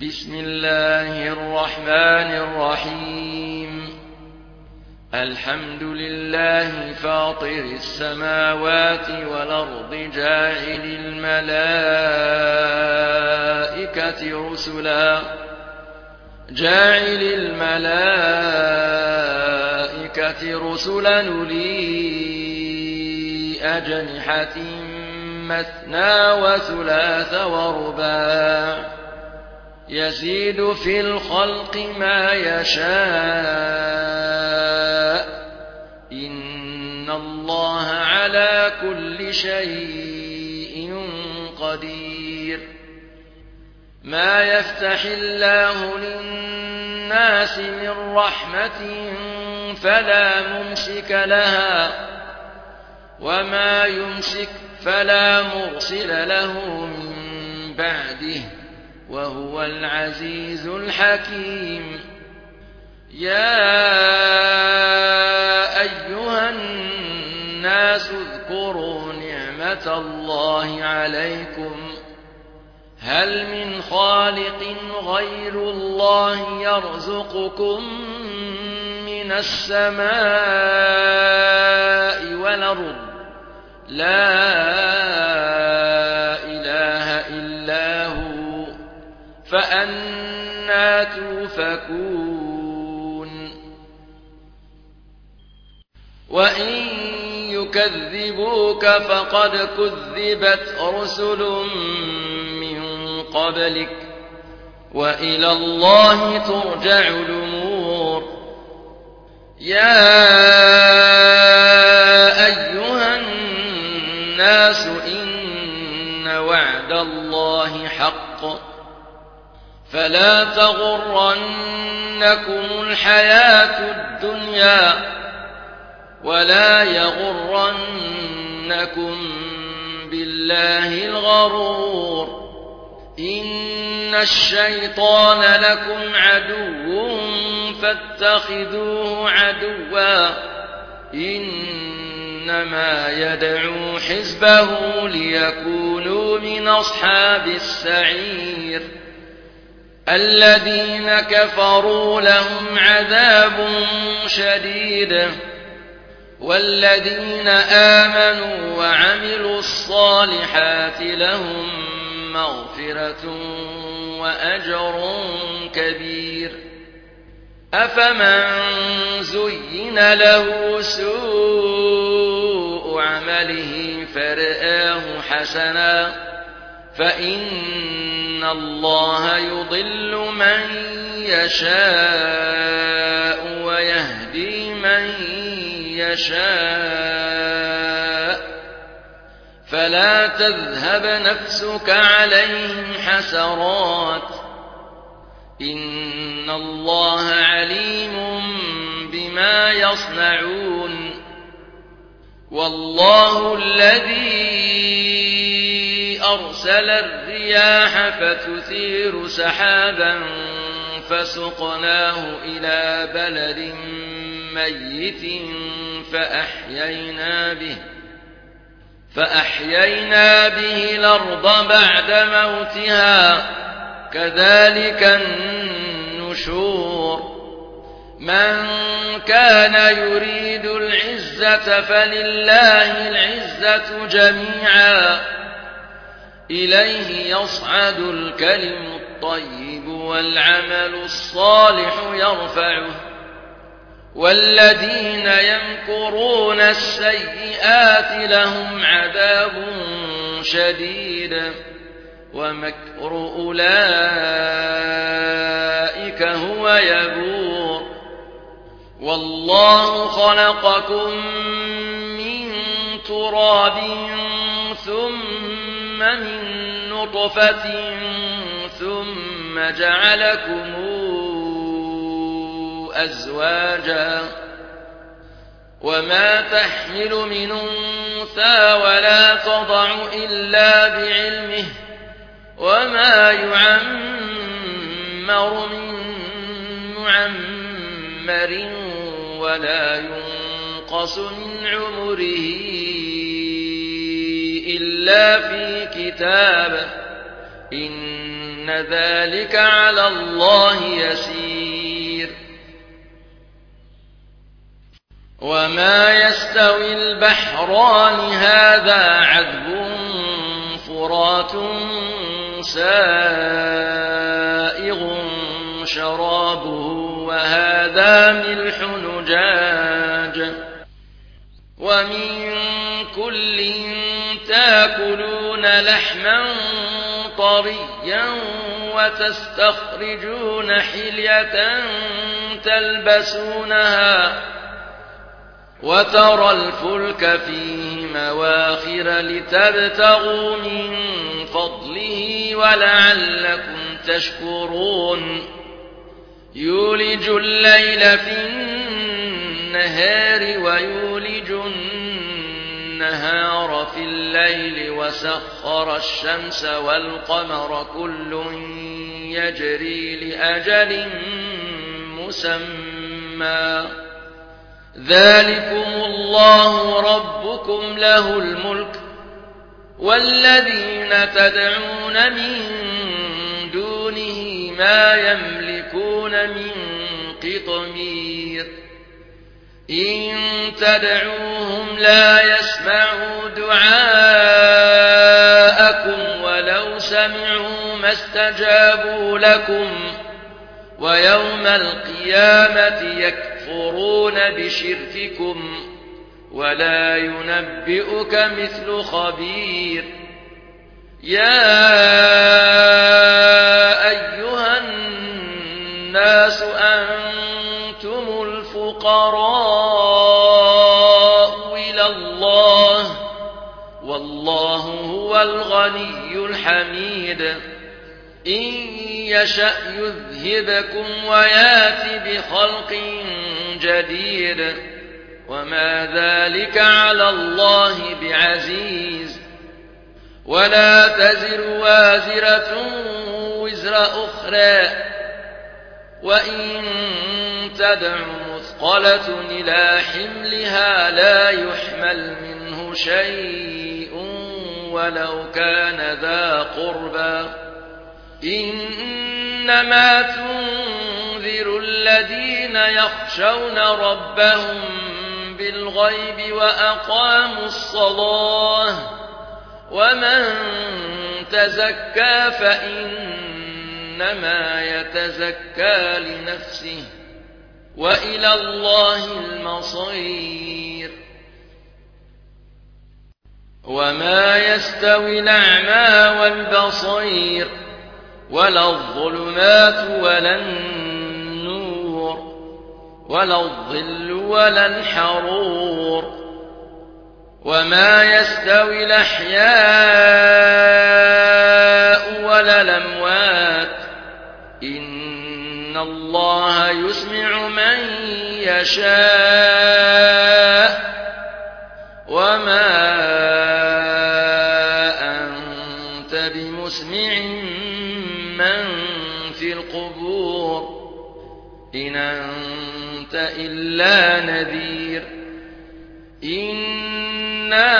بسم الله الرحمن الرحيم. الحمد لله فاطر السماوات والأرض جاعل الملائكة رسلا أولي أجنحة مثنى وثلاث ورباع يزيد في الخلق ما يشاء إن الله على كل شيء قدير. ما يفتح الله للناس من رحمة فلا ممسك لها وما يمسك فلا مرسل له من بعده وهو العزيز الحكيم. يا أيها الناس اذكروا نعمة الله عليكم هل من خالق غير الله يرزقكم من السماء والأرض لا إله إلا هو فأنى توفكون. وإن يكذبوك فقد كذبت رسل من قبلك وإلى الله ترجع الأمور. يا أيها الناس إن وعد الله حق فلا تغرنكم الحياة الدنيا ولا يغرنكم بالله الغرور. إن الشيطان لكم عدو فاتخذوه عدوا إنما يدعو حزبه ليكونوا من أصحاب السعير. الذين كفروا لهم عذاب شديد والذين آمنوا وعملوا الصالحات لهم مغفرة وأجر كبير. أفمن زين له سوء عمله فرآه حسنا فإن الله يضل من يشاء ويهدي من يشاء فلا تذهب نفسك عليهم حسرات إن الله عليم بما يصنعون. والله الذي أرسل الرياح فتثير سحابا فسقناه إلى بلد ميت فأحيينا به الأرض بعد موتها كذلك النشور. من كان يريد العزة فلله العزة جميعا إليه يصعد الكلم الطيب والعمل الصالح يرفعه والذين يمكرون السيئات لهم عذاب شديد ومكر أولئك هو يبور. والله خلقكم من تراب ثم من نطفة ثم جعلكم أزواجا وما تحمل من أنثى ولا تضع إلا بعلمه وما يعمر من معمر ولا ينقص من عمره إلا في كتاب إن إن ذلك على الله يسير وما يستوي البحران هذا عذب فرات سائغ شرابه وهذا ملح نجاج ومن كل تاكلون لحما طريا وتستخرجون حلية تلبسونها وترى الفلك فيه مواخر لتبتغوا من فضله ولعلكم تشكرون يولج الليل في النهار ويولج النهار في الليل وسخر الشمس والقمر كل يجري لأجل مسمى ذلكم الله ربكم له الملك والذين تدعون من دونه ما يملكون من قطمير إن تدعوهم لا يسمعوا دعاءكم ولو سمعوا ما استجابوا لكم ويوم القيامة يكفرون بشرككم ولا ينبئك مثل خبير يا أيها الناس أنتم الفقراء إلى الله والله هو الغني الحميد إن يشأ يذهبكم ويأت بخلق جديد وما ذلك على الله بعزيز ولا تزر وازرة وزر أخرى وإن تدع مثقلة إلى حملها لا يحمل منه شيء ولو كان ذا قربى إنما تنذر الذين يخشون ربهم بالغيب وأقاموا الصلاة ومن تزكى فإنما يتزكى لنفسه وإلى الله المصير وما يستوي الأعمى والبصير ولا الظلمات ولا النور ولا الظل ولا الحرور وما يستوي الأحياء ولا الأموات إن الله يسمع من يشاء وما أنت بمسمع من في القبور إن أنت إلا نذير إنا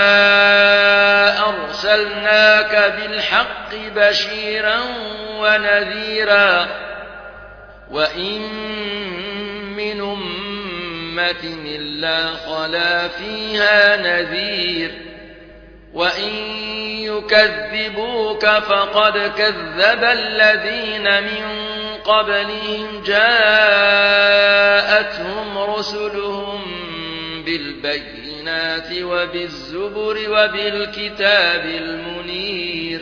أرسلناك بالحق بشيرا ونذيرا وإن من أمة إلا خلا فيها نذير وإن يكذبوك فقد كذب الذين من قبلهم جاءتهم رسلهم بالبينات وبالزبر وبالكتاب المنير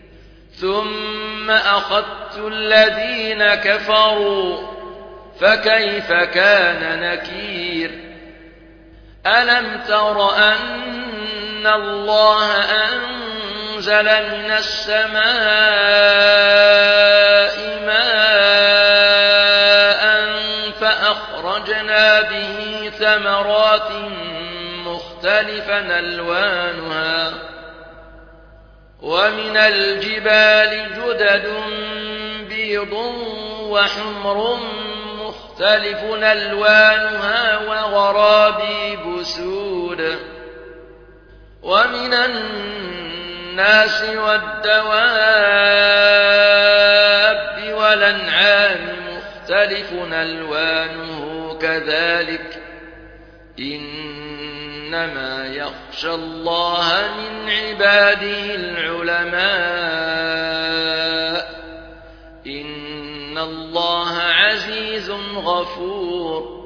ثم أخذت الذين كفروا فكيف كان نكير ألم تر أن الله أنزل من السماء ماء فأخرجنا به ثمرات مختلفا ألوانها ومن الجبال جدد بيض وحمر مختلف ألوانها وغرابيب سود ومن الناس والدواب والأنعام مختلف ألوانه كذلك إنما يخشى الله من عباده العلماء إن الله عزيز غفور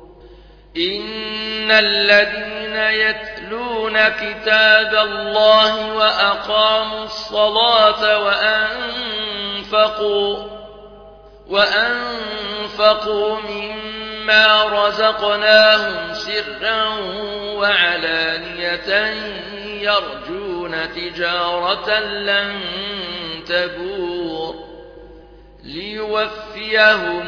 إن الذين يتلون كتاب الله وأقاموا الصلاة وأنفقوا مما رزقناهم سرا وعلانية يرجون تجارة لن تبور ليوفيهم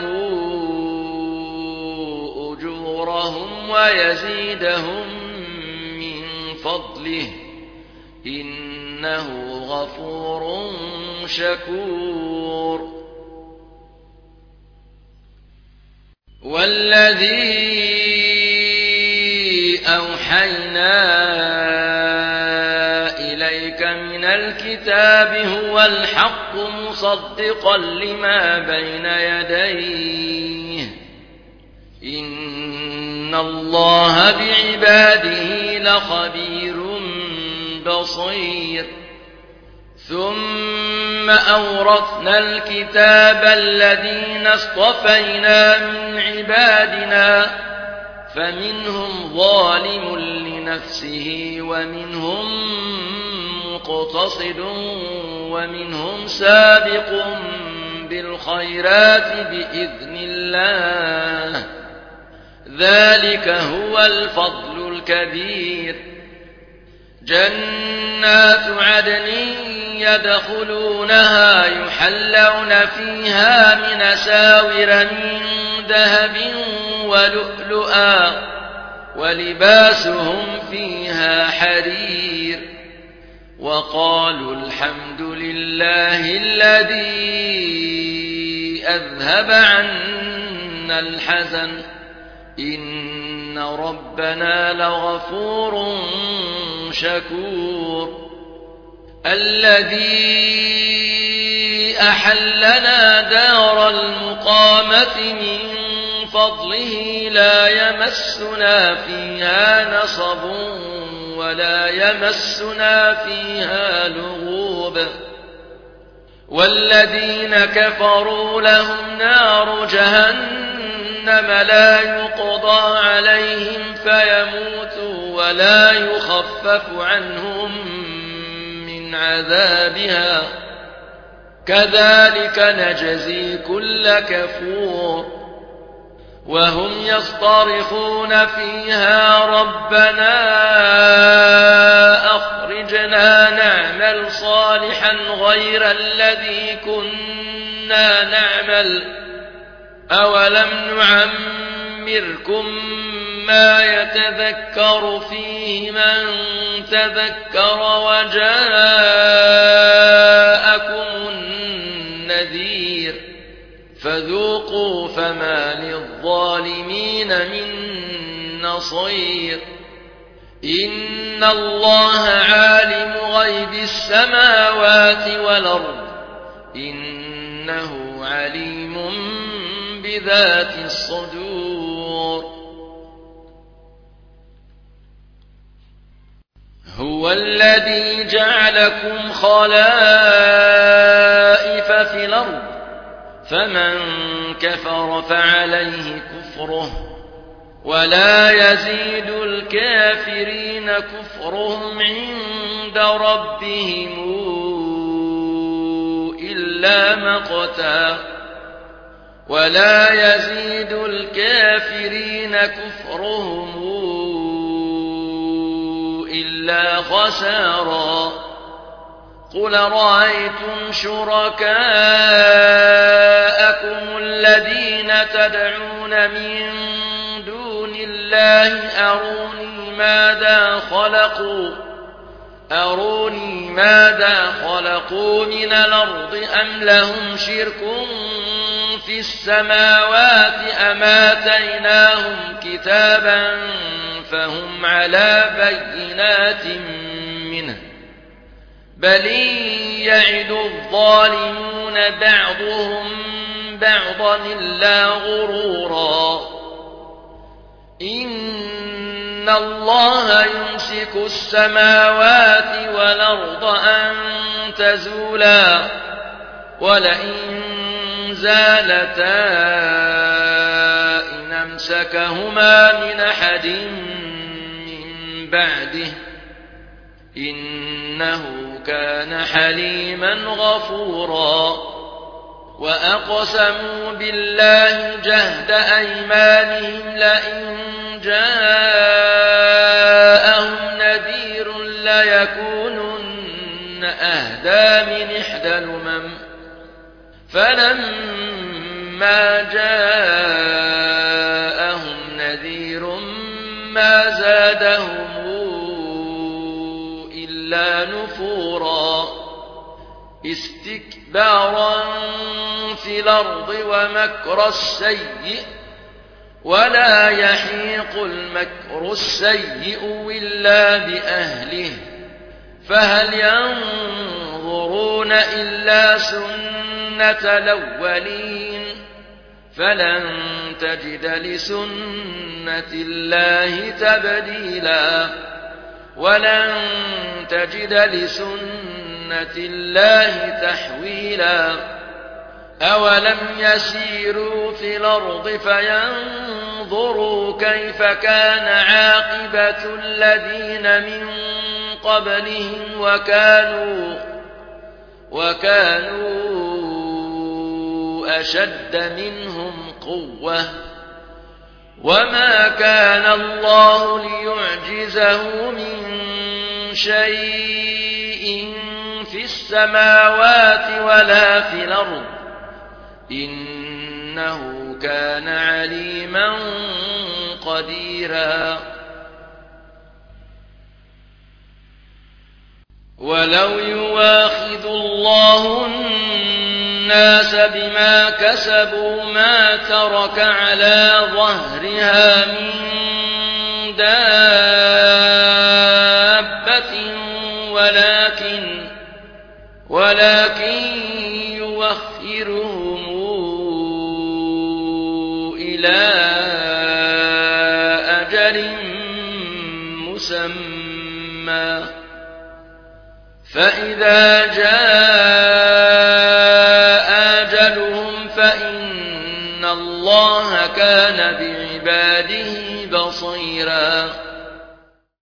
أجورهم ويزيدهم من فضله إنه غفور شكور والذي أوحينا إليك من الكتاب هو الحق مصدقا لما بين يديه إن الله بعباده لخبير بصير ثم أورثنا الكتاب الذين اصطفينا من عبادنا فمنهم ظالم لنفسه ومنهم مقتصد ومنهم سابق بالخيرات بإذن الله ذلك هو الفضل الكبير جنات عدن يدخلونها يحلون فيها من أساور من ذهب ولؤلؤا ولباسهم فيها حرير وقالوا الحمد لله الذي أذهب عنا الحزن إن ربنا لغفور شكور الذي أحلنا دار المقامة من فضله لا يمسنا فيها نصب ولا يمسنا فيها لغوب والذين كفروا لهم نار جهنم لا يقضى عليهم فيموتوا ولا يخفف عنهم من عذابها كذلك نجزي كل كفور وهم يصطرخون فيها ربنا أخرجنا نعمل صالحا غير الذي كنا نعمل أولم نعمركم ما يتذكر فيه من تذكر وجاءكم النذير فذوقوا فما للظالمين من نصير إن الله عالم غيب السماوات والأرض إنه عليم بذات الصدور هو الذي جعلكم خلائف في الأرض فمن كفر فعليه كفره ولا يزيد الكافرين كفرهم عند ربهم إلا مقتا ولا يزيد الكافرين كفرهم إلا خسارا قل رأيتم شركاءكم الذين تدعون من دون الله أروني ماذا خلقوا من الأرض أم لهم شرك في السماوات أم آتيناهم كتابا فهم على بينات منه بل يعد الظالمون بعضهم بعضا إلا غرورا إن الله يمسك السماوات والأرض أن تزولا ولئن زالتا إن أمسكهما من أحد من بعده إنه كان حليما غفورا وأقسموا بالله جهد أيمانهم لئن جاءهم نذير ليكونن أهدى من إحدى الأمم فلما جاءهم نذير ما زادهم إلا نفورا استكبارا في الأرض ومكر السيء ولا يحيق المكر السيء إلا بأهله فهل ينظرون إلا سنة الأولين فلن تجد لسنة الله تبديلا ولن تجد لسنة الله تحويلا أولم يسيروا في الأرض فينظروا كيف كان عاقبة الذين من قبلهم وكانوا أشد منهم قوة وما كان الله ليعجزه من شيء في السماوات ولا في الأرض إنه كان عليما قديرا ولو يواخذ الله الناس بما كسبوا ما ترك على ظهرها من دابة ولكن يوخرهم إلى أجل مسمى فإذا جاء أجلهم فإن الله كان بعباده بصيرا